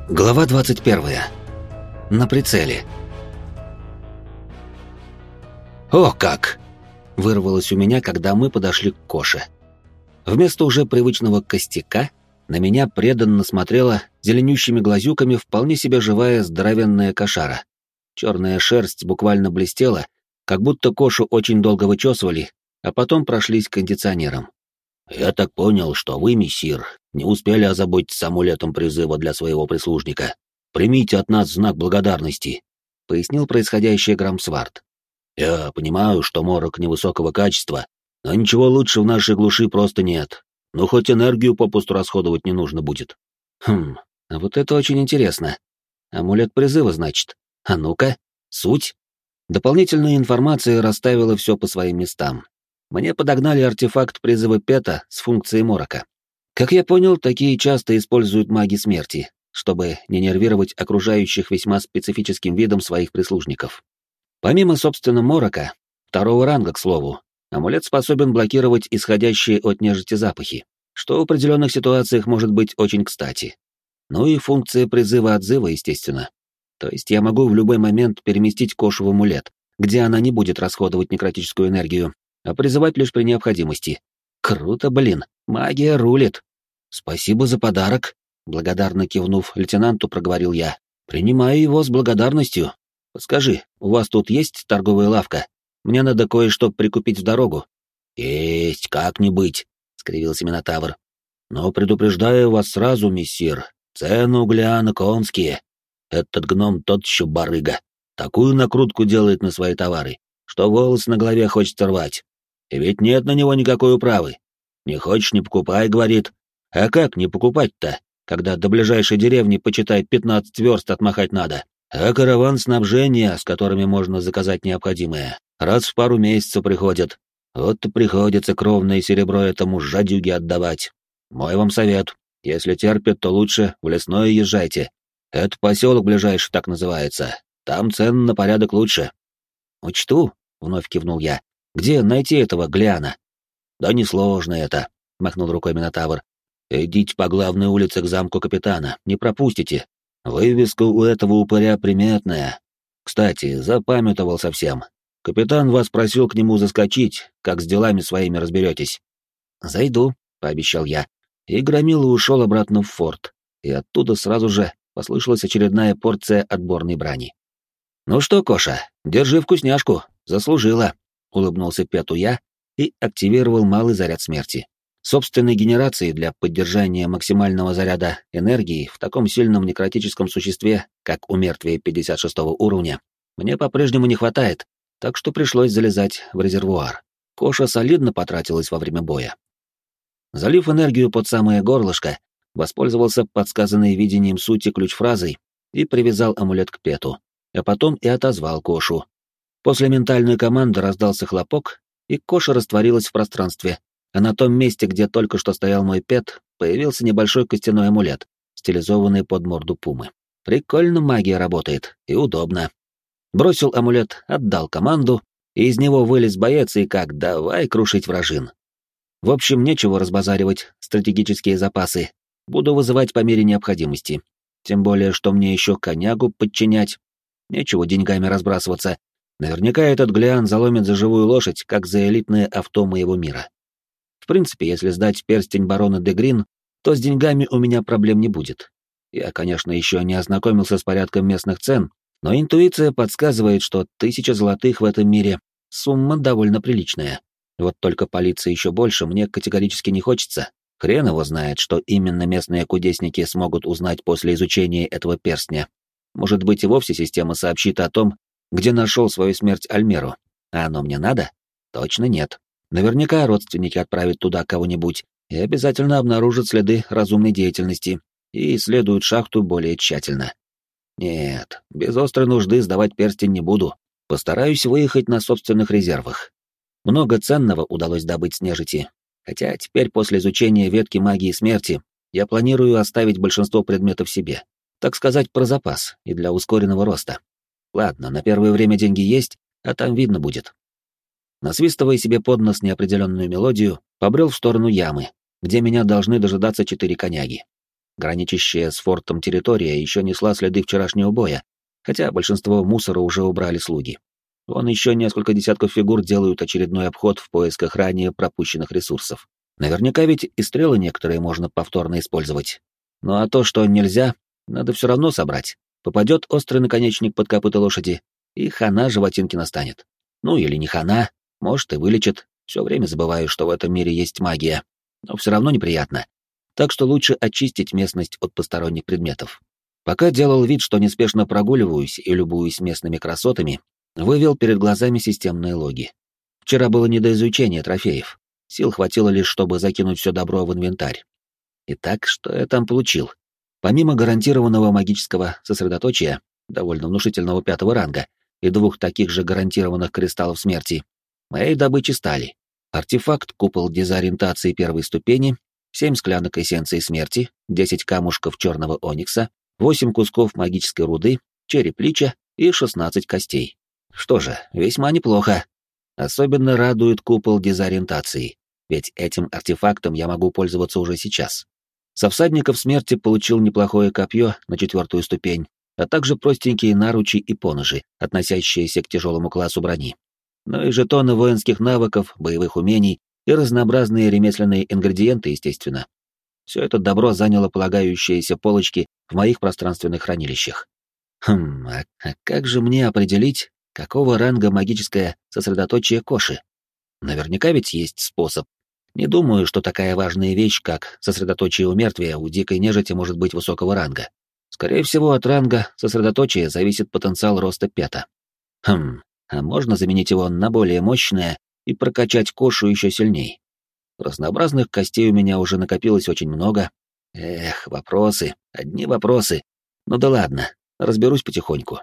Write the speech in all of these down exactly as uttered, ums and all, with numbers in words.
Глава двадцать первая. На прицеле. «О как!» — вырвалось у меня, когда мы подошли к Коше. Вместо уже привычного костяка на меня преданно смотрела зеленющими глазюками вполне себе живая здоровенная кошара. Черная шерсть буквально блестела, как будто Кошу очень долго вычесывали, а потом прошлись кондиционером. «Я так понял, что вы, мессир, не успели озаботиться амулетом призыва для своего прислужника. Примите от нас знак благодарности», — пояснил происходящее Грамсвард. «Я понимаю, что морок невысокого качества, но ничего лучше в нашей глуши просто нет. Ну, хоть энергию попусту расходовать не нужно будет». «Хм, а вот это очень интересно. Амулет призыва, значит. А ну-ка, суть?» Дополнительная информация расставила все по своим местам. Мне подогнали артефакт призыва Пета с функцией морока. Как я понял, такие часто используют маги смерти, чтобы не нервировать окружающих весьма специфическим видом своих прислужников. Помимо, собственно, морока, второго ранга, к слову, амулет способен блокировать исходящие от нежити запахи, что в определенных ситуациях может быть очень кстати. Ну и функция призыва-отзыва, естественно. То есть я могу в любой момент переместить Кошу в амулет, где она не будет расходовать некротическую энергию, а призывать лишь при необходимости. Круто, блин, магия рулит. Спасибо за подарок, благодарно кивнув лейтенанту, проговорил я. Принимаю его с благодарностью. Подскажи, у вас тут есть торговая лавка? Мне надо кое-что прикупить в дорогу. Есть, как не быть, скривился Минотавр. Но предупреждаю вас сразу, мессир, цены у Глиана конские. Этот гном тот еще барыга. Такую накрутку делает на свои товары, что волос на голове хочется рвать. И ведь нет на него никакой управы. Не хочешь — не покупай, говорит. А как не покупать-то, когда до ближайшей деревни, почитай, пятнадцать верст отмахать надо? А караван снабжения, с которыми можно заказать необходимое, раз в пару месяцев приходит. Вот и приходится кровное серебро этому жадюге отдавать. Мой вам совет. Если терпит, то лучше в лесное езжайте. Это поселок ближайший так называется. Там цены на порядок лучше. Учту, вновь кивнул я. Где найти этого Глиана? Да несложно это, махнул рукой Минотавр. Идите по главной улице к замку капитана, не пропустите. Вывеска у этого упыря приметная. Кстати, запамятовал совсем. Капитан вас просил к нему заскочить, как с делами своими разберетесь. Зайду, пообещал я, и громила ушел обратно в форт, и оттуда сразу же послышалась очередная порция отборной брани. «Ну что, Коша, держи вкусняшку, заслужила», — улыбнулся Пету я и активировал малый заряд смерти. Собственной генерации для поддержания максимального заряда энергии в таком сильном некротическом существе, как у мертвия пятьдесят шестого уровня, мне по-прежнему не хватает, так что пришлось залезать в резервуар. Коша солидно потратилась во время боя. Залив энергию под самое горлышко, воспользовался подсказанной видением сути ключ-фразой и привязал амулет к Пету, а потом и отозвал Кошу. После ментальной команды раздался хлопок, и Коша растворилась в пространстве, а на том месте, где только что стоял мой Пет, появился небольшой костяной амулет, стилизованный под морду пумы. Прикольно магия работает, и удобно. Бросил амулет, отдал команду, и из него вылез боец и как давай крушить вражин. В общем, нечего разбазаривать стратегические запасы. Буду вызывать по мере необходимости. Тем более, что мне еще конягу подчинять. Нечего деньгами разбрасываться. Наверняка этот Глиан заломит за живую лошадь, как за элитное авто моего мира. В принципе, если сдать перстень барона де Грин, то с деньгами у меня проблем не будет. Я, конечно, еще не ознакомился с порядком местных цен, но интуиция подсказывает, что тысяча золотых в этом мире — сумма довольно приличная. Вот только палиться еще больше мне категорически не хочется. Хрен его знает, что именно местные кудесники смогут узнать после изучения этого перстня. Может быть, и вовсе система сообщит о том, где нашел свою смерть Альмеру. А оно мне надо? Точно нет. Наверняка родственники отправят туда кого-нибудь и обязательно обнаружат следы разумной деятельности и исследуют шахту более тщательно. Нет, без острой нужды сдавать перстень не буду. Постараюсь выехать на собственных резервах. Много ценного удалось добыть с нежити, хотя теперь после изучения ветки магии смерти я планирую оставить большинство предметов себе, так сказать, про запас и для ускоренного роста. Ладно, на первое время деньги есть, а там видно будет. Насвистывая себе под нос неопределенную мелодию, побрел в сторону ямы, где меня должны дожидаться четыре коняги. Граничащая с фортом территория еще несла следы вчерашнего боя, хотя большинство мусора уже убрали слуги. Вон еще несколько десятков фигур делают очередной обход в поисках ранее пропущенных ресурсов. Наверняка ведь и стрелы некоторые можно повторно использовать. Ну а то, что нельзя, надо все равно собрать. Попадет острый наконечник под копыта лошади, и хана животинки настанет. Ну или не хана, может и вылечит. Все время забываю, что в этом мире есть магия. Но все равно неприятно. Так что лучше очистить местность от посторонних предметов. Пока делал вид, что неспешно прогуливаюсь и любуюсь местными красотами, вывел перед глазами системные логи. Вчера было не до изучения трофеев. Сил хватило лишь, чтобы закинуть все добро в инвентарь. Итак, что я там получил? Помимо гарантированного магического сосредоточия, довольно внушительного пятого ранга, и двух таких же гарантированных кристаллов смерти, моей добычи стали артефакт купол дезориентации первой ступени, семь склянок эссенции смерти, десять камушков черного оникса, восемь кусков магической руды, череп лича и шестнадцать костей. Что же, весьма неплохо. Особенно радует купол дезориентации, ведь этим артефактом я могу пользоваться уже сейчас. Со всадников смерти получил неплохое копье на четвертую ступень, а также простенькие наручи и поножи, относящиеся к тяжелому классу брони. Ну и жетоны воинских навыков, боевых умений и разнообразные ремесленные ингредиенты, естественно. Все это добро заняло полагающиеся полочки в моих пространственных хранилищах. Хм, а, а как же мне определить, какого ранга магическое сосредоточие Коши? Наверняка ведь есть способ. Не думаю, что такая важная вещь, как сосредоточие у мертвия, у дикой нежити может быть высокого ранга. Скорее всего, от ранга сосредоточия зависит потенциал роста пета. Хм, а можно заменить его на более мощное и прокачать Кошу еще сильней? Разнообразных костей у меня уже накопилось очень много. Эх, вопросы, одни вопросы. Ну да ладно, разберусь потихоньку.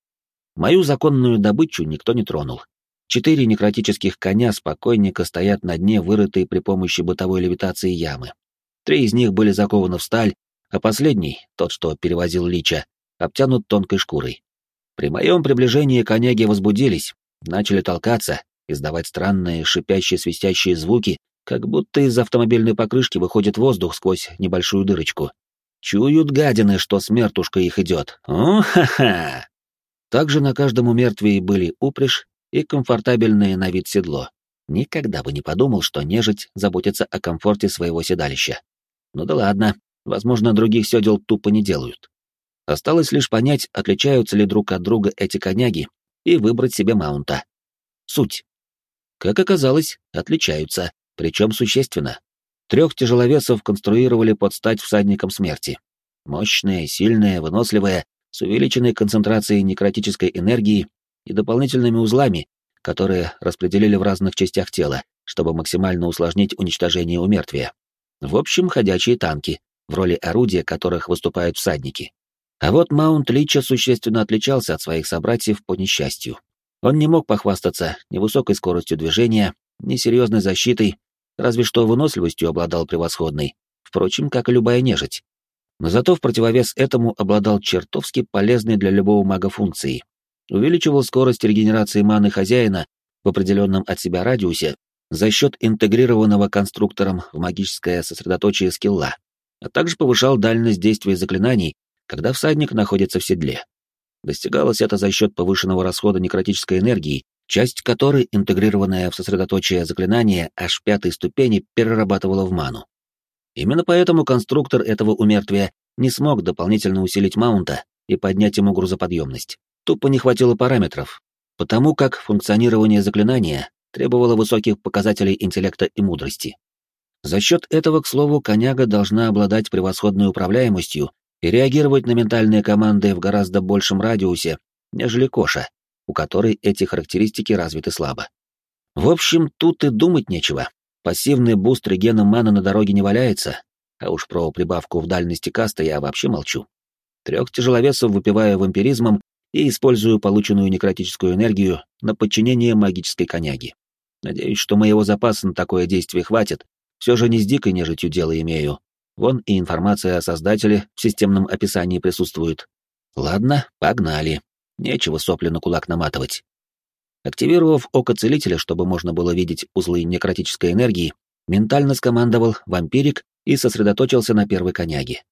Мою законную добычу никто не тронул. Четыре некротических коня спокойненько стоят на дне, вырытой при помощи бытовой левитации ямы. Три из них были закованы в сталь, а последний, тот, что перевозил лича, обтянут тонкой шкурой. При моем приближении коняги возбудились, начали толкаться, издавать странные шипящие свистящие звуки, как будто из автомобильной покрышки выходит воздух сквозь небольшую дырочку. Чуют гадины, что смертушка их идет. О-ха-ха! Также на каждом умертвии были упряжь и комфортабельное на вид седло. Никогда бы не подумал, что нежить заботится о комфорте своего седалища. Ну да ладно, возможно, других седел тупо не делают. Осталось лишь понять, отличаются ли друг от друга эти коняги, и выбрать себе маунта. Суть. Как оказалось, отличаются, причем существенно. Трех тяжеловесов конструировали под стать всадникам смерти. Мощные, сильные, выносливые, с увеличенной концентрацией некротической энергии и дополнительными узлами, которые распределили в разных частях тела, чтобы максимально усложнить уничтожение умертвия. В общем, ходячие танки, в роли орудия которых выступают всадники. А вот маунт Лича существенно отличался от своих собратьев по несчастью. Он не мог похвастаться ни высокой скоростью движения, ни серьезной защитой, разве что выносливостью обладал превосходной, впрочем, как и любая нежить. Но зато в противовес этому обладал чертовски полезной для любого мага функцией. Увеличивал скорость регенерации маны хозяина в определенном от себя радиусе за счет интегрированного конструктором в магическое сосредоточие скилла, а также повышал дальность действия заклинаний, когда всадник находится в седле. Достигалось это за счет повышенного расхода некротической энергии, часть которой, интегрированная в сосредоточие заклинания аж пятой ступени, перерабатывала в ману. Именно поэтому конструктор этого умертвия не смог дополнительно усилить маунта и поднять ему грузоподъемность. Тупо не хватило параметров, потому как функционирование заклинания требовало высоких показателей интеллекта и мудрости. За счет этого, к слову, коняга должна обладать превосходной управляемостью и реагировать на ментальные команды в гораздо большем радиусе, нежели Коша, у которой эти характеристики развиты слабо. В общем, тут и думать нечего. Пассивный буст регена маны на дороге не валяется, а уж про прибавку в дальности каста я вообще молчу. Трех тяжеловесов выпиваю вампиризмом и использую полученную некротическую энергию на подчинение магической коняги. Надеюсь, что моего запаса на такое действие хватит, все же не с дикой нежитью дело имею. Вон и информация о создателе в системном описании присутствует. Ладно, погнали. Нечего сопли на кулак наматывать. Активировав око целителя, чтобы можно было видеть узлы некротической энергии, ментально скомандовал вампирик и сосредоточился на первой коняге.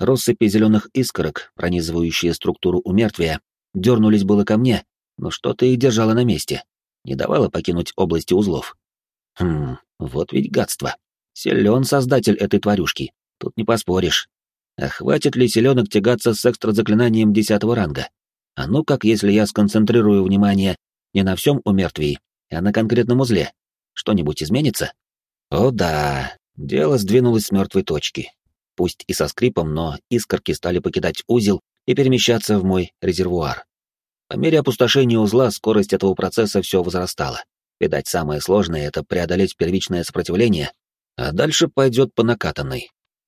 Россыпи зеленых искорок, пронизывающие структуру умертвия, дернулись было ко мне, но что-то их держало на месте, не давало покинуть области узлов. Хм, вот ведь гадство. Силен создатель этой тварюшки, тут не поспоришь. А хватит ли селенок тягаться с экстра-заклинанием десятого ранга? А ну как, если я сконцентрирую внимание не на всем умертвии, а на конкретном узле? Что-нибудь изменится? О да, дело сдвинулось с мертвой точки. Пусть и со скрипом, но искорки стали покидать узел и перемещаться в мой резервуар. По мере опустошения узла скорость этого процесса все возрастала. Видать, самое сложное — это преодолеть первичное сопротивление, а дальше пойдет по накатанной.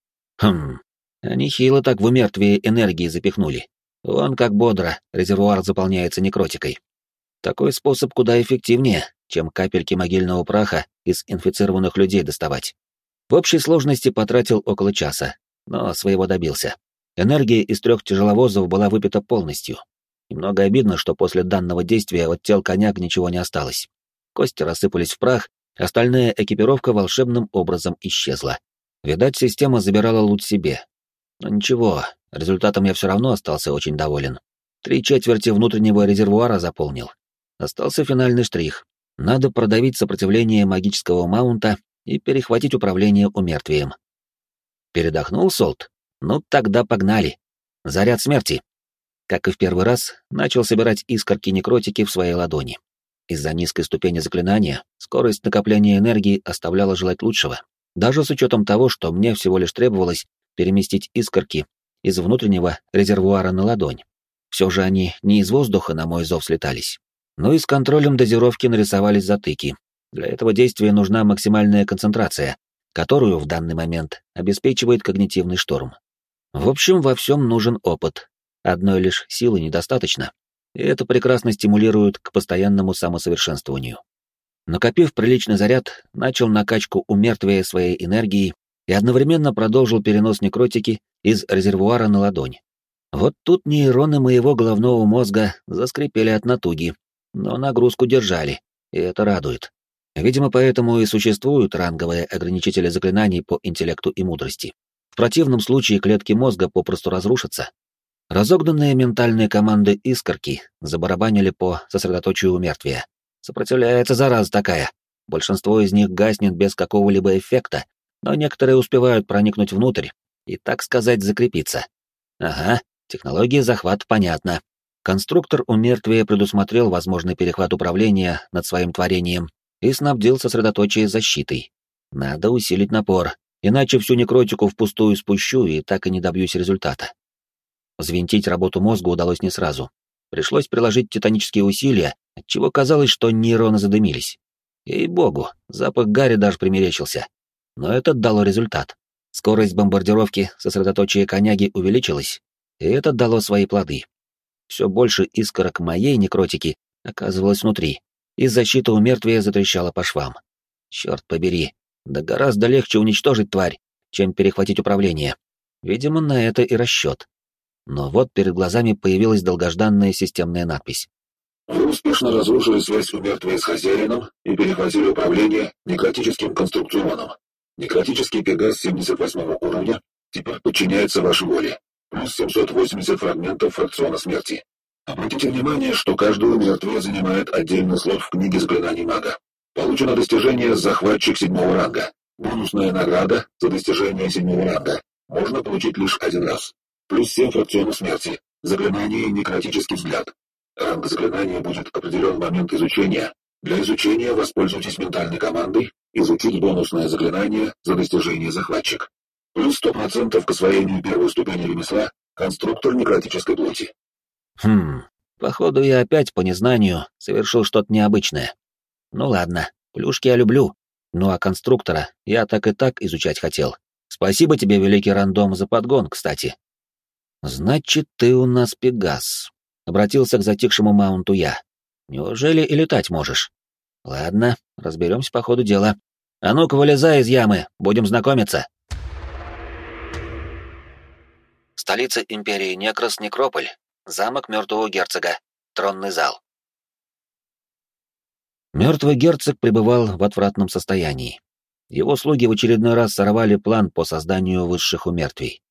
Хм, они хило так в умертвие энергии запихнули. Вон как бодро резервуар заполняется некротикой. Такой способ куда эффективнее, чем капельки могильного праха из инфицированных людей доставать. В общей сложности потратил около часа, но своего добился. Энергия из трех тяжеловозов была выпита полностью. Немного обидно, что после данного действия от тел коняк ничего не осталось. Кости рассыпались в прах, остальная экипировка волшебным образом исчезла. Видать, система забирала лут себе. Но ничего, результатом я все равно остался очень доволен. Три четверти внутреннего резервуара заполнил. Остался финальный штрих. Надо продавить сопротивление магического маунта и перехватить управление умертвием. Передохнул, Солт? Ну тогда погнали. Заряд смерти. Как и в первый раз, начал собирать искорки-некротики в своей ладони. Из-за низкой ступени заклинания скорость накопления энергии оставляла желать лучшего, даже с учетом того, что мне всего лишь требовалось переместить искорки из внутреннего резервуара на ладонь. Все же они не из воздуха на мой зов слетались, но и с контролем дозировки нарисовались затыки. Для этого действия нужна максимальная концентрация, которую в данный момент обеспечивает когнитивный шторм. В общем, во всем нужен опыт. Одной лишь силы недостаточно, и это прекрасно стимулирует к постоянному самосовершенствованию. Накопив приличный заряд, начал накачку умертвия своей энергии и одновременно продолжил перенос некротики из резервуара на ладонь. Вот тут нейроны моего головного мозга заскрипели от натуги, но нагрузку держали, и это радует. Видимо, поэтому и существуют ранговые ограничители заклинаний по интеллекту и мудрости. В противном случае клетки мозга попросту разрушатся. Разогнанные ментальные команды искорки забарабанили по сосредоточию умертвия. Сопротивляется зараза такая. Большинство из них гаснет без какого-либо эффекта, но некоторые успевают проникнуть внутрь и, так сказать, закрепиться. Ага, технология захват понятна. Конструктор умертвия предусмотрел возможный перехват управления над своим творением и снабдил сосредоточие защитой. Надо усилить напор, иначе всю некротику впустую спущу и так и не добьюсь результата. Взвинтить работу мозга удалось не сразу. Пришлось приложить титанические усилия, отчего казалось, что нейроны задымились. Ей-богу, запах гари даже примерещился. Но это дало результат. Скорость бомбардировки сосредоточия коняги увеличилась, и это дало свои плоды. Все больше искорок моей некротики оказывалось внутри, и защита у мертвия затрещала по швам. Черт побери, да гораздо легче уничтожить тварь, чем перехватить управление. Видимо, на это и расчет. Но вот перед глазами появилась долгожданная системная надпись. Вы успешно разрушили связь у мертвия с хозяином и перехватили управление некротическим конструкционом. Некротический пегас семьдесят восьмого уровня теперь подчиняется вашей воле. Плюс семьсот восемьдесят фрагментов фракциона смерти. Обратите внимание, что каждое мертвие занимает отдельный слот в книге заклинаний мага. Получено достижение «Захватчик седьмого ранга». Бонусная награда за достижение седьмого ранга можно получить лишь один раз. Плюс семь фракционов смерти. Заклинание «Некротический взгляд». Ранг заклинания будет определен в момент изучения. Для изучения воспользуйтесь ментальной командой «Изучить бонусное заклинание за достижение захватчик». Плюс сто процентов к освоению первой ступени ремесла конструктор некротической плоти. Хм, походу я опять по незнанию совершил что-то необычное. Ну ладно, плюшки я люблю, ну а конструктора я так и так изучать хотел. Спасибо тебе, великий рандом, за подгон, кстати. Значит, ты у нас Пегас. Обратился к затихшему маунту я. Неужели и летать можешь? Ладно, разберемся по ходу дела. А ну-ка, вылезай из ямы, будем знакомиться. Столица империи Некрос Некрополь. Замок мертвого герцога. Тронный зал. Мертвый герцог пребывал в отвратном состоянии. Его слуги в очередной раз сорвали план по созданию высших умертвий.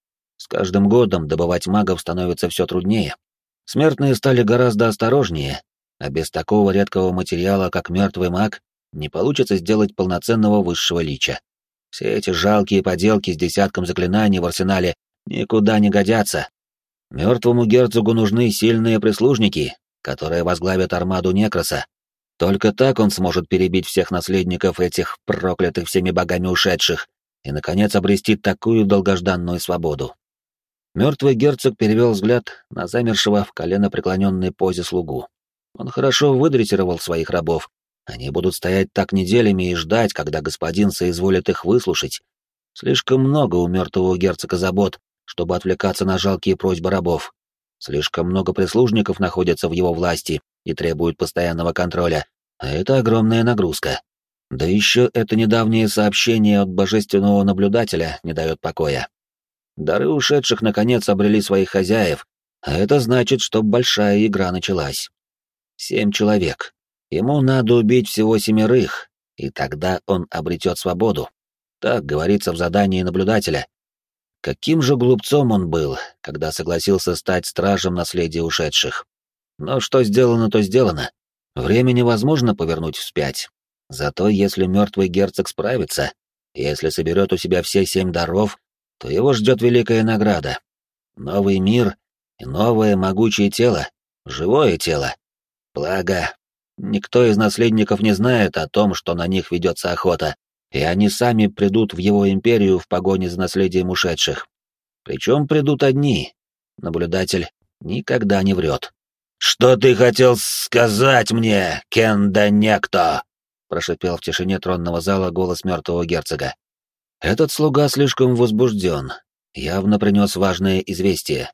С каждым годом добывать магов становится все труднее. Смертные стали гораздо осторожнее, а без такого редкого материала, как мертвый маг, не получится сделать полноценного высшего лича. Все эти жалкие поделки с десятком заклинаний в арсенале никуда не годятся. Мертвому герцогу нужны сильные прислужники, которые возглавят армаду Некроса. Только так он сможет перебить всех наследников этих проклятых всеми богами ушедших и, наконец, обрести такую долгожданную свободу. Мертвый герцог перевел взгляд на замершего в коленопреклоненной позе слугу. Он хорошо выдрессировал своих рабов. Они будут стоять так неделями и ждать, когда господин соизволит их выслушать. Слишком много у мертвого герцога забот, чтобы отвлекаться на жалкие просьбы рабов. Слишком много прислужников находятся в его власти и требуют постоянного контроля, а это огромная нагрузка. Да еще это недавнее сообщение от божественного наблюдателя не дает покоя. Дары ушедших наконец обрели своих хозяев, а это значит, что большая игра началась. Семь человек. Ему надо убить всего семерых, и тогда он обретет свободу. Так говорится в задании наблюдателя. Каким же глупцом он был, когда согласился стать стражем наследия ушедших. Но что сделано, то сделано. Время невозможно повернуть вспять. Зато если мертвый герцог справится, если соберет у себя все семь даров, то его ждет великая награда. Новый мир и новое могучее тело, живое тело. Благо, никто из наследников не знает о том, что на них ведется охота, и они сами придут в его империю в погоне за наследием ушедших. Причем придут одни. Наблюдатель никогда не врет. «Что ты хотел сказать мне, Кенда Некто?» — прошипел в тишине тронного зала голос мертвого герцога. Этот слуга слишком возбужден, явно принес важное известие.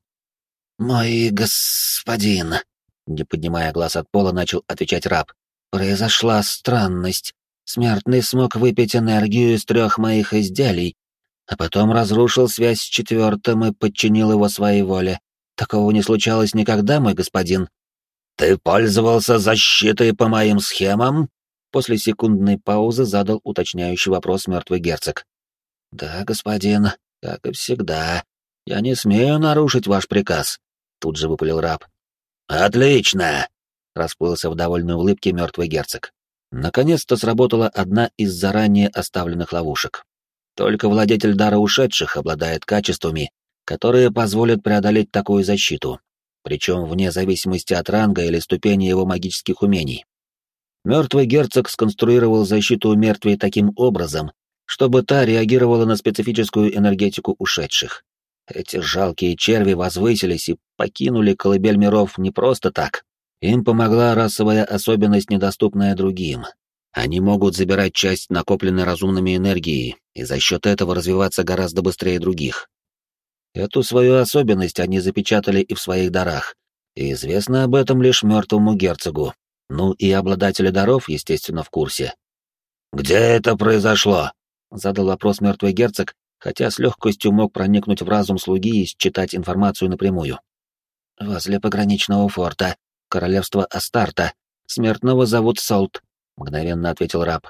«Мой господин», — не поднимая глаз от пола, начал отвечать раб, — «произошла странность. Смертный смог выпить энергию из трех моих изделий, а потом разрушил связь с четвертым и подчинил его своей воле. Такого не случалось никогда, мой господин». «Ты пользовался защитой по моим схемам?» После секундной паузы задал уточняющий вопрос мертвый герцог. «Да, господин, как и всегда. Я не смею нарушить ваш приказ», — тут же выпалил раб. «Отлично!» — расплылся в довольной улыбке мертвый герцог. Наконец-то сработала одна из заранее оставленных ловушек. Только владетель дара ушедших обладает качествами, которые позволят преодолеть такую защиту, причем вне зависимости от ранга или ступени его магических умений. Мертвый герцог сконструировал защиту у мертвей таким образом, чтобы та реагировала на специфическую энергетику ушедших. Эти жалкие черви возвысились и покинули колыбель миров не просто так. Им помогла расовая особенность, недоступная другим. Они могут забирать часть накопленной разумными энергии и за счет этого развиваться гораздо быстрее других. Эту свою особенность они запечатали и в своих дарах, и известно об этом лишь мертвому герцогу. Ну и обладатели даров, естественно, в курсе. «Где это произошло?» — задал вопрос мертвый герцог, хотя с легкостью мог проникнуть в разум слуги и считать информацию напрямую. «Возле пограничного форта, королевства Астарта. Смертного зовут Солт», — мгновенно ответил раб.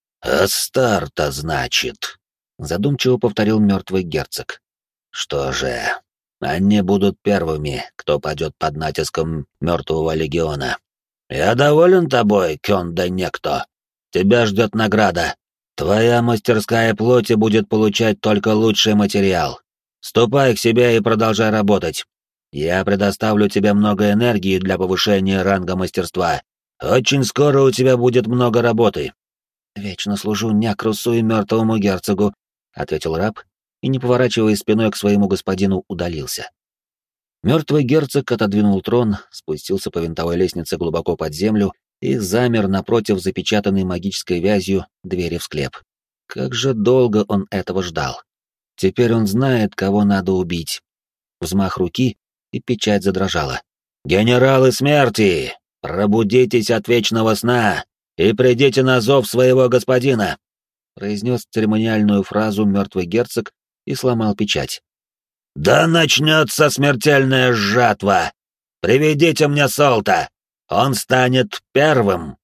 «Астарта, значит», — задумчиво повторил мертвый герцог. «Что же, они будут первыми, кто падет под натиском мертвого легиона. Я доволен тобой, Кенда Некто. Тебя ждет награда. Твоя мастерская плоти будет получать только лучший материал. Ступай к себе и продолжай работать. Я предоставлю тебе много энергии для повышения ранга мастерства. Очень скоро у тебя будет много работы». «Вечно служу Някрусу и мертвому герцогу», — ответил раб, и, не поворачивая спиной к своему господину, удалился. Мертвый герцог отодвинул трон, спустился по винтовой лестнице глубоко под землю и замер напротив запечатанной магической вязью двери в склеп. Как же долго он этого ждал. Теперь он знает, кого надо убить. Взмах руки, и печать задрожала. «Генералы смерти, пробудитесь от вечного сна и придите на зов своего господина!» произнес церемониальную фразу мертвый герцог и сломал печать. «Да начнется смертельная жатва! Приведите мне Солта! Он станет первым!»